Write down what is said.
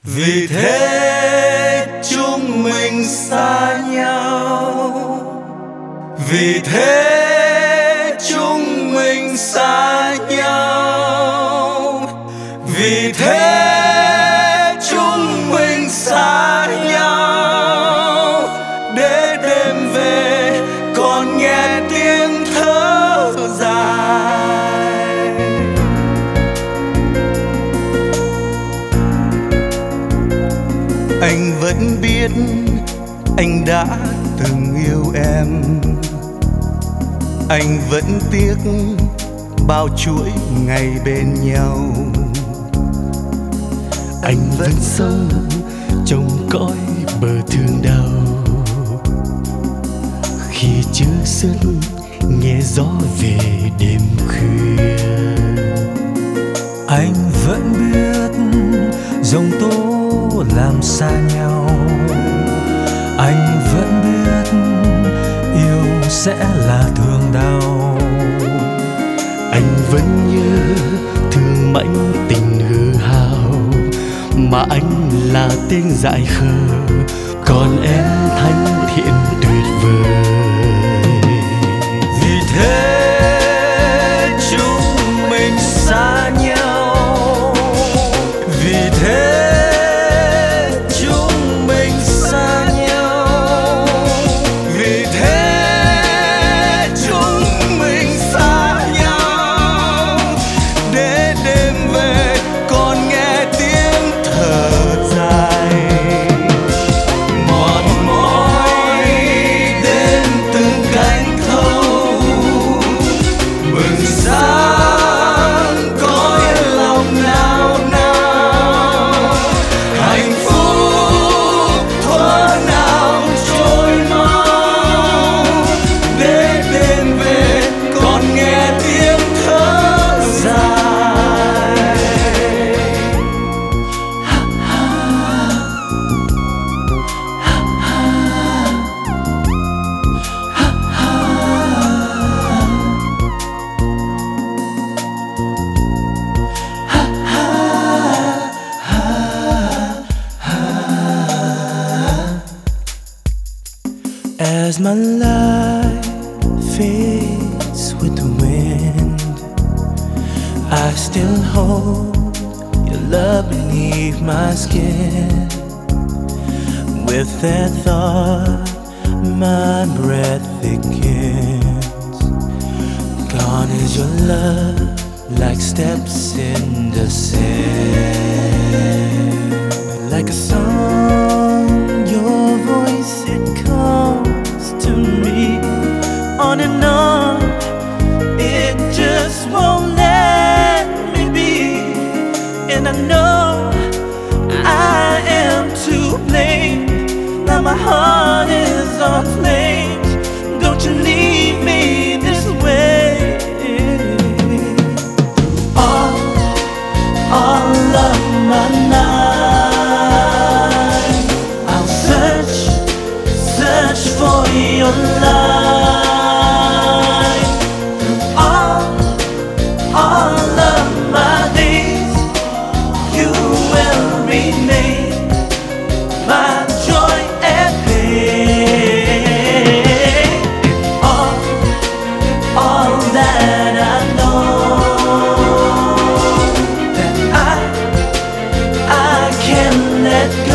Vì thế chúng mình xa nhau, vì thế chúng mình xa nhau, vì thế chúng mình xa nhau. Để đêm về còn nghe tiếng thở dài. Anh vẫn biết anh đã từng yêu em, anh vẫn tiếc bao chuỗi ngày bên nhau. Anh vẫn sống trong cõi bờ thương đau, khi chưa sức nghe gió về đêm khuya. Anh vẫn biết giông tố làm xa nhau, anh vẫn biết yêu sẽ là thương đau. Anh vẫn nhớ thương mãnh tình hư hao, mà anh là tên dại khờ, còn em thanh thiện tuyệt vời. Vì thế chúng mình xa nhau, vì thế chúng mình xa nhau, vì thế chúng mình xa nhau. Để đêm về còn nghe tiếng thở dài, mòn mỏi đến từng cánh thâu, bừng sáng cõi lòng nao nao. Hạnh phúc thuở nào trôi mau, để đêm về còn nghe tiếng thở dài. As my life fades with the wind, I still hold your love beneath my skin. With that thought, my breath thickens. Gone is your love, like steps in the sand. Like a song, your voice, it comes to me on and on. It just won't let me be, and I know I am to blame. Now my heart is on flames. Don't you leave me this way. All of my night I'll search for your light. All of my days you will remain my joy and pain. All that I know, that I can let go.